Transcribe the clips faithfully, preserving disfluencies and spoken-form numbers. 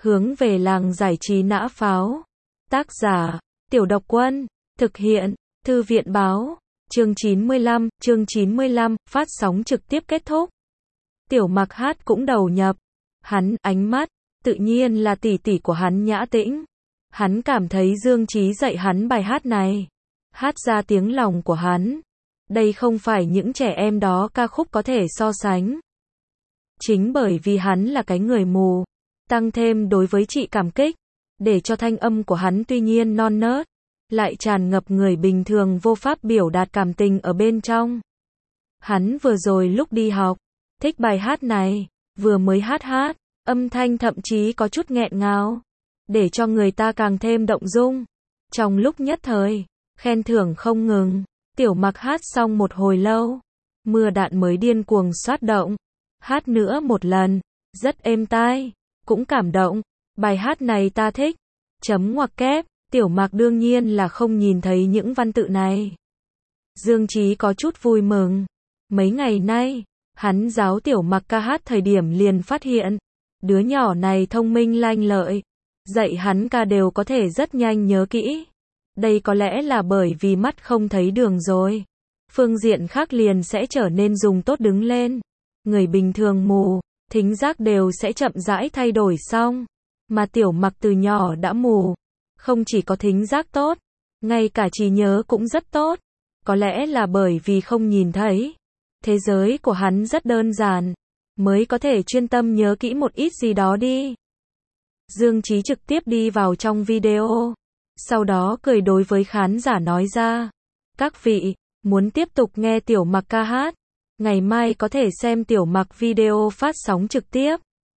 Hướng về làng giải trí nã pháo. Tác giả, Tiểu Độc Quân. Thực hiện, Thư viện báo. Chương chín mươi lăm, chương chín mươi lăm, phát sóng trực tiếp kết thúc. Tiểu Mặc hát cũng đầu nhập. Hắn, ánh mắt, tự nhiên là tỷ tỷ của hắn Nhã Tĩnh. Hắn cảm thấy Dương Chí dạy hắn bài hát này. Hát ra tiếng lòng của hắn. Đây không phải những trẻ em đó ca khúc có thể so sánh. Chính bởi vì hắn là cái người mù. Tăng thêm đối với chị cảm kích. Để cho thanh âm của hắn tuy nhiên non nớt. Lại tràn ngập người bình thường vô pháp biểu đạt cảm tình ở bên trong. Hắn vừa rồi lúc đi học. Thích bài hát này. Vừa mới hát hát. Âm thanh thậm chí có chút nghẹn ngào. Để cho người ta càng thêm động dung. Trong lúc nhất thời. Khen thưởng không ngừng. Tiểu Mặc hát xong một hồi lâu. Mưa đạn mới điên cuồng xoát động. Hát nữa một lần. Rất êm tai. Cũng cảm động. Bài hát này ta thích. Chấm ngoặc kép. Tiểu Mặc đương nhiên là không nhìn thấy những văn tự này. Dương Chí có chút vui mừng. Mấy ngày nay, hắn giáo Tiểu Mặc ca hát thời điểm liền phát hiện. Đứa nhỏ này thông minh lanh lợi. Dạy hắn ca đều có thể rất nhanh nhớ kỹ. Đây có lẽ là bởi vì mắt không thấy đường rồi. Phương diện khác liền sẽ trở nên dùng tốt đứng lên. Người bình thường mù, thính giác đều sẽ chậm rãi thay đổi xong. Mà Tiểu Mặc từ nhỏ đã mù. Không chỉ có thính giác tốt, ngay cả trí nhớ cũng rất tốt. Có lẽ là bởi vì không nhìn thấy. Thế giới của hắn rất đơn giản. Mới có thể chuyên tâm nhớ kỹ một ít gì đó đi. Dương Chí trực tiếp đi vào trong video. Sau đó cười đối với khán giả nói ra. Các vị, muốn tiếp tục nghe Tiểu Mặc ca hát. Ngày mai có thể xem Tiểu Mặc video phát sóng trực tiếp.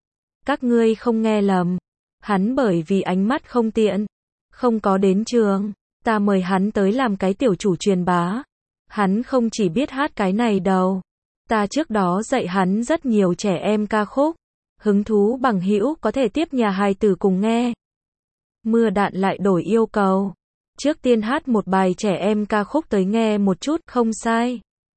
Các ngươi không nghe lầm. Hắn bởi vì ánh mắt không tiện. Không có đến trường. Ta mời hắn tới làm cái tiểu chủ truyền bá. Hắn không chỉ biết hát cái này đâu. Ta trước đó dạy hắn rất nhiều trẻ em ca khúc. Hứng thú bằng hữu có thể tiếp nhà hài tử cùng nghe. Mưa đạn lại đổi yêu cầu. Trước tiên hát một bài trẻ em ca khúc tới nghe một chút, không sai.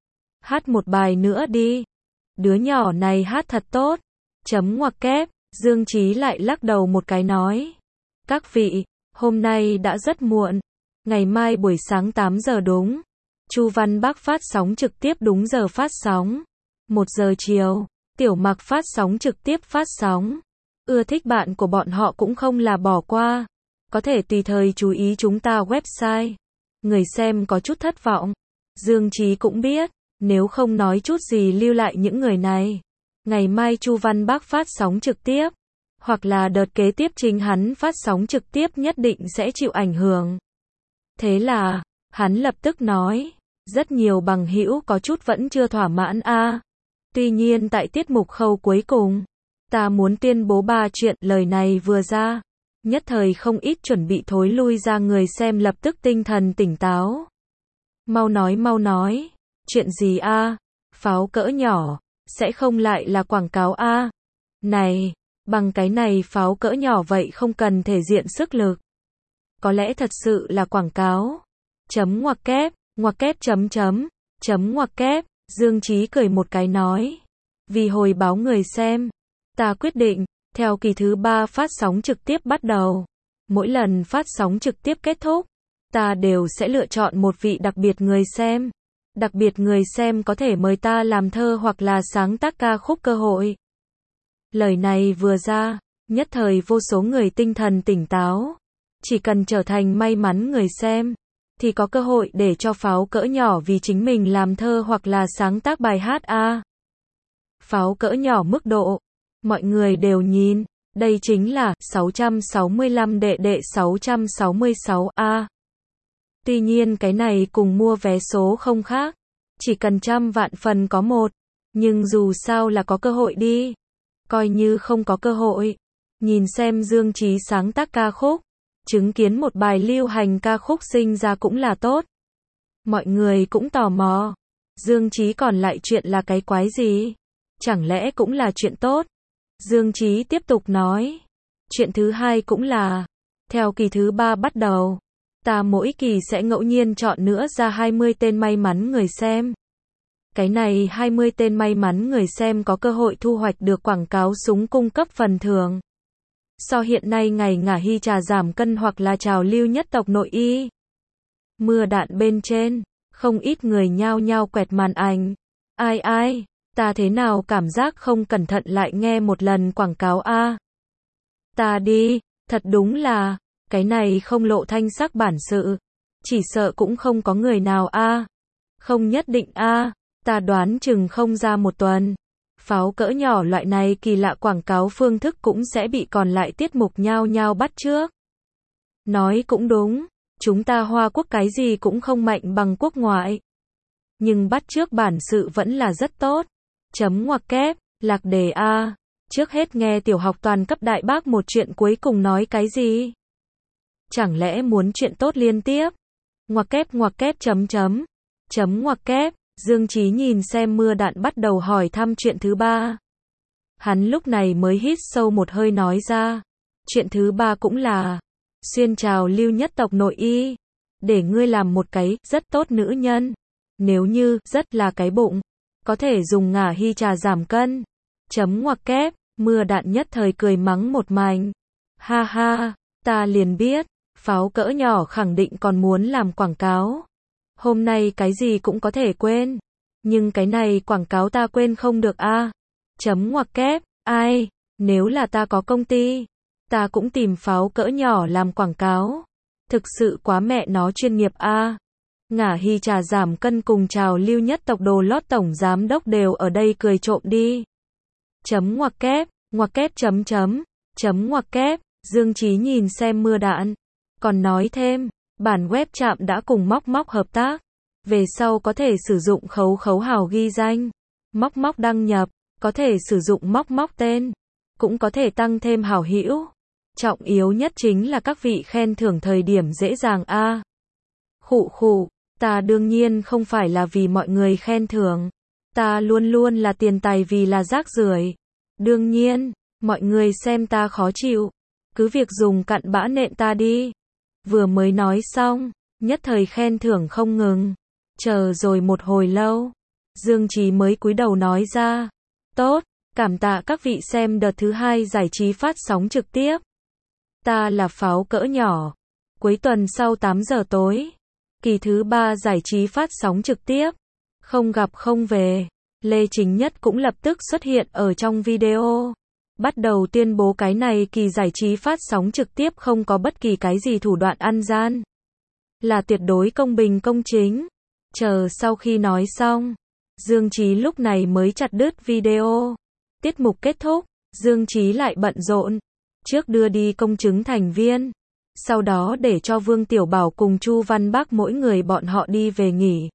Hát một bài nữa đi. Đứa nhỏ này hát thật tốt. Chấm ngoặc kép, Dương Chí lại lắc đầu một cái nói. Các vị, hôm nay đã rất muộn. Ngày mai buổi sáng tám giờ đúng. Chu Văn Bắc phát sóng trực tiếp đúng giờ phát sóng. một giờ chiều, Tiểu Mặc phát sóng trực tiếp phát sóng. Ưa thích bạn của bọn họ cũng không là bỏ qua. Có thể tùy thời chú ý chúng ta website. Người xem có chút thất vọng. Dương Chí cũng biết, nếu không nói chút gì lưu lại những người này. Ngày mai Chu Văn Bắc phát sóng trực tiếp. Hoặc là đợt kế tiếp chính hắn phát sóng trực tiếp nhất định sẽ chịu ảnh hưởng. Thế là, hắn lập tức nói. Rất nhiều bằng hữu có chút vẫn chưa thỏa mãn a. À. Tuy nhiên tại tiết mục khâu cuối cùng, ta muốn tuyên bố ba chuyện. Lời này vừa ra, nhất thời không ít chuẩn bị thối lui ra người xem lập tức tinh thần tỉnh táo. Mau nói mau nói. Chuyện gì a? À? Pháo cỡ nhỏ, sẽ không lại là quảng cáo a? À? Này, bằng cái này pháo cỡ nhỏ vậy không cần thể diện sức lực. Có lẽ thật sự là quảng cáo. Chấm ngoặc kép, ngoặc kép chấm chấm, chấm ngoặc kép. Dương Chí cười một cái nói. Vì hồi báo người xem, ta quyết định, theo kỳ thứ ba phát sóng trực tiếp bắt đầu. Mỗi lần phát sóng trực tiếp kết thúc, ta đều sẽ lựa chọn một vị đặc biệt người xem. Đặc biệt người xem có thể mời ta làm thơ hoặc là sáng tác ca khúc cơ hội. Lời này vừa ra, nhất thời vô số người tinh thần tỉnh táo. Chỉ cần trở thành may mắn người xem, thì có cơ hội để cho pháo cỡ nhỏ vì chính mình làm thơ hoặc là sáng tác bài hát a. À. Pháo cỡ nhỏ mức độ, mọi người đều nhìn, đây chính là sáu trăm sáu mươi lăm đệ đệ sáu trăm sáu mươi sáu a. À. Tuy nhiên cái này cùng mua vé số không khác, chỉ cần trăm vạn phần có một, nhưng dù sao là có cơ hội đi. Coi như không có cơ hội, nhìn xem Dương Chí sáng tác ca khúc, chứng kiến một bài lưu hành ca khúc sinh ra cũng là tốt. Mọi người cũng tò mò, Dương Chí còn lại chuyện là cái quái gì? Chẳng lẽ cũng là chuyện tốt? Dương Chí tiếp tục nói, chuyện thứ hai cũng là, theo kỳ thứ ba bắt đầu, ta mỗi kỳ sẽ ngẫu nhiên chọn nữa ra hai mươi tên may mắn người xem. Cái này hai mươi tên may mắn người xem có cơ hội thu hoạch được quảng cáo súng cung cấp phần thưởng. So hiện nay ngày ngả hy trà giảm cân hoặc là trào lưu nhất tộc nội y. Mưa đạn bên trên, không ít người nhao nhao quẹt màn ảnh. Ai ai, ta thế nào cảm giác không cẩn thận lại nghe một lần quảng cáo a. Ta đi, thật đúng là, cái này không lộ thanh sắc bản sự. Chỉ sợ cũng không có người nào a. Không nhất định a, ta đoán chừng không ra một tuần. Pháo cỡ nhỏ loại này kỳ lạ quảng cáo phương thức cũng sẽ bị còn lại tiết mục nhao nhao bắt chước. Nói cũng đúng, chúng ta Hoa Quốc cái gì cũng không mạnh bằng quốc ngoại. Nhưng bắt chước bản sự vẫn là rất tốt. Chấm ngoặc kép, lạc đề a. Trước hết nghe tiểu học toàn cấp đại bác một chuyện cuối cùng nói cái gì? Chẳng lẽ muốn chuyện tốt liên tiếp? Ngoặc kép ngoặc kép chấm chấm. Chấm ngoặc kép. Dương Chí nhìn xem mưa đạn bắt đầu hỏi thăm chuyện thứ ba. Hắn lúc này mới hít sâu một hơi nói ra. Chuyện thứ ba cũng là xuyên trào lưu nhất tộc nội y. Để ngươi làm một cái rất tốt nữ nhân. Nếu như rất là cái bụng, có thể dùng ngả hy trà giảm cân. Chấm ngoặc kép, mưa đạn nhất thời cười mắng một mảnh. Ha ha, ta liền biết, pháo cỡ nhỏ khẳng định còn muốn làm quảng cáo. Hôm nay cái gì cũng có thể quên. Nhưng cái này quảng cáo ta quên không được a. À. Chấm ngoặc kép, ai, nếu là ta có công ty, ta cũng tìm pháo cỡ nhỏ làm quảng cáo. Thực sự quá mẹ nó chuyên nghiệp a. À. Ngả hy trà giảm cân cùng trào lưu nhất tộc đồ lót tổng giám đốc đều ở đây cười trộm đi. Chấm ngoặc kép, ngoặc kép chấm chấm, chấm ngoặc kép, Dương Chí nhìn xem mưa đạn. Còn nói thêm, bản web trạm đã cùng Móc Móc hợp tác. Về sau có thể sử dụng khấu khấu hào ghi danh. Móc Móc đăng nhập, có thể sử dụng Móc Móc tên. Cũng có thể tăng thêm hảo hữu. Trọng yếu nhất chính là các vị khen thưởng thời điểm dễ dàng a. À. Khụ khụ, ta đương nhiên không phải là vì mọi người khen thưởng. Ta luôn luôn là tiền tài vì là rác rưởi. Đương nhiên, mọi người xem ta khó chịu. Cứ việc dùng cặn bã nện ta đi. Vừa mới nói xong, nhất thời khen thưởng không ngừng. Chờ rồi một hồi lâu, Dương Chí mới cúi đầu nói ra. Tốt, cảm tạ các vị xem đợt thứ hai giải trí phát sóng trực tiếp. Ta là pháo cỡ nhỏ. Cuối tuần sau tám giờ tối. Kỳ thứ ba giải trí phát sóng trực tiếp. Không gặp không về. Lê Chính Nhất cũng lập tức xuất hiện ở trong video. Bắt đầu tuyên bố cái này kỳ giải trí phát sóng trực tiếp không có bất kỳ cái gì thủ đoạn ăn gian. Là tuyệt đối công bình công chính. Chờ sau khi nói xong, Dương Chí lúc này mới chặt đứt video. Tiết mục kết thúc, Dương Chí lại bận rộn. Trước đưa đi công chứng thành viên. Sau đó để cho Vương Tiểu Bảo cùng Chu Văn Bắc mỗi người bọn họ đi về nghỉ.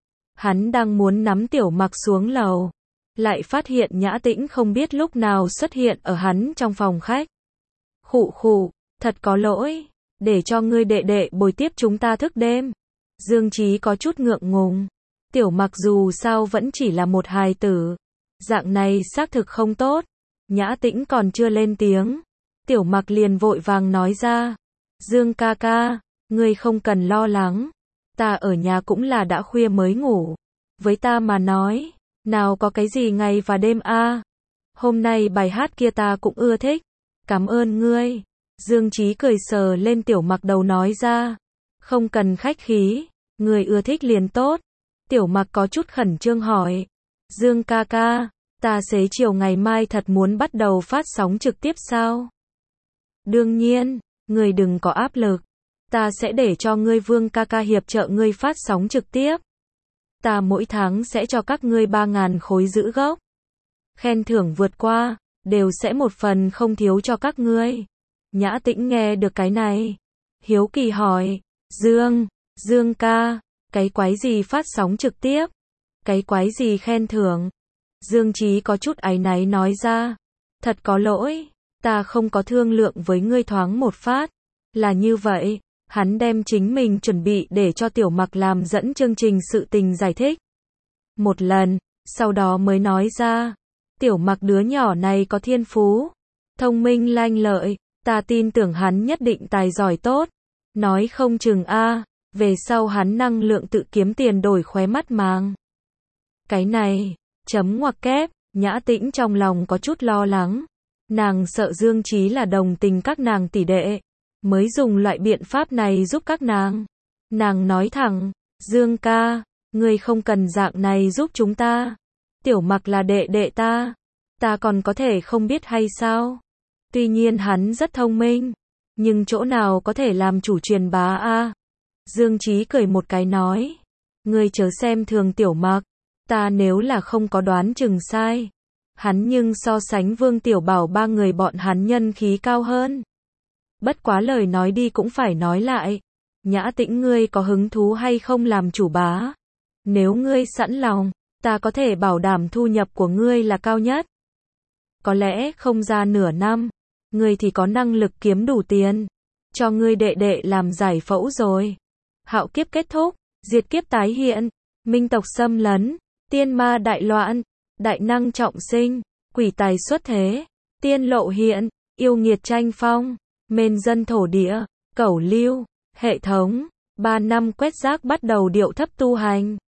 Hắn đang muốn nắm Tiểu Mặc xuống lầu. Lại phát hiện Nhã Tĩnh không biết lúc nào xuất hiện ở hắn trong phòng khách. Khụ khụ, thật có lỗi. Để cho ngươi đệ đệ bồi tiếp chúng ta thức đêm. Dương Chí có chút ngượng ngùng. Tiểu Mặc dù sao vẫn chỉ là một hài tử. Dạng này xác thực không tốt. Nhã Tĩnh còn chưa lên tiếng. Tiểu Mặc liền vội vàng nói ra. Dương ca ca, ngươi không cần lo lắng. Ta ở nhà cũng là đã khuya mới ngủ. Với ta mà nói, nào có cái gì ngày và đêm a. À. Hôm nay bài hát kia ta cũng ưa thích. Cảm ơn ngươi. Dương Chí cười sờ lên Tiểu Mặc đầu nói ra. Không cần khách khí. Người ưa thích liền tốt. Tiểu Mặc có chút khẩn trương hỏi. Dương ca ca, ta xế chiều ngày mai thật muốn bắt đầu phát sóng trực tiếp sao? Đương nhiên, người đừng có áp lực. Ta sẽ để cho ngươi Vương ca ca hiệp trợ ngươi phát sóng trực tiếp. Ta mỗi tháng sẽ cho các ngươi ba ngàn khối giữ gốc. Khen thưởng vượt qua, đều sẽ một phần không thiếu cho các ngươi. Nhã Tĩnh nghe được cái này. Hiếu kỳ hỏi. Dương, Dương ca, cái quái gì phát sóng trực tiếp? Cái quái gì khen thưởng? Dương Chí có chút áy náy nói ra. Thật có lỗi, ta không có thương lượng với ngươi thoáng một phát. Là như vậy, hắn đem chính mình chuẩn bị để cho Tiểu Mặc làm dẫn chương trình sự tình giải thích. Một lần, sau đó mới nói ra. Tiểu Mặc đứa nhỏ này có thiên phú, thông minh lanh lợi, ta tin tưởng hắn nhất định tài giỏi tốt. Nói không chừng a, về sau hắn năng lượng tự kiếm tiền đổi khóe mắt màng. Cái này, chấm ngoặc kép, Nhã Tĩnh trong lòng có chút lo lắng. Nàng sợ Dương Chí là đồng tình các nàng tỷ đệ, mới dùng loại biện pháp này giúp các nàng. Nàng nói thẳng, Dương ca, ngươi không cần dạng này giúp chúng ta. Tiểu Mặc là đệ đệ ta, ta còn có thể không biết hay sao? Tuy nhiên hắn rất thông minh, nhưng chỗ nào có thể làm chủ truyền bá a? Dương Chí cười một cái nói, ngươi chớ xem thường Tiểu Mặc, ta nếu là không có đoán chừng sai, hắn nhưng so sánh Vương Tiểu Bảo ba người bọn hắn nhân khí cao hơn. Bất quá lời nói đi cũng phải nói lại, Nhã Tĩnh ngươi có hứng thú hay không làm chủ bá? Nếu ngươi sẵn lòng, ta có thể bảo đảm thu nhập của ngươi là cao nhất. Có lẽ không ra nửa năm, ngươi thì có năng lực kiếm đủ tiền, cho ngươi đệ đệ làm giải phẫu rồi. Hạo kiếp kết thúc, diệt kiếp tái hiện, minh tộc xâm lấn, tiên ma đại loạn, đại năng trọng sinh, quỷ tài xuất thế, tiên lộ hiện, yêu nghiệt tranh phong, mên dân thổ địa, cẩu lưu, hệ thống, ba năm quét rác bắt đầu điệu thấp tu hành.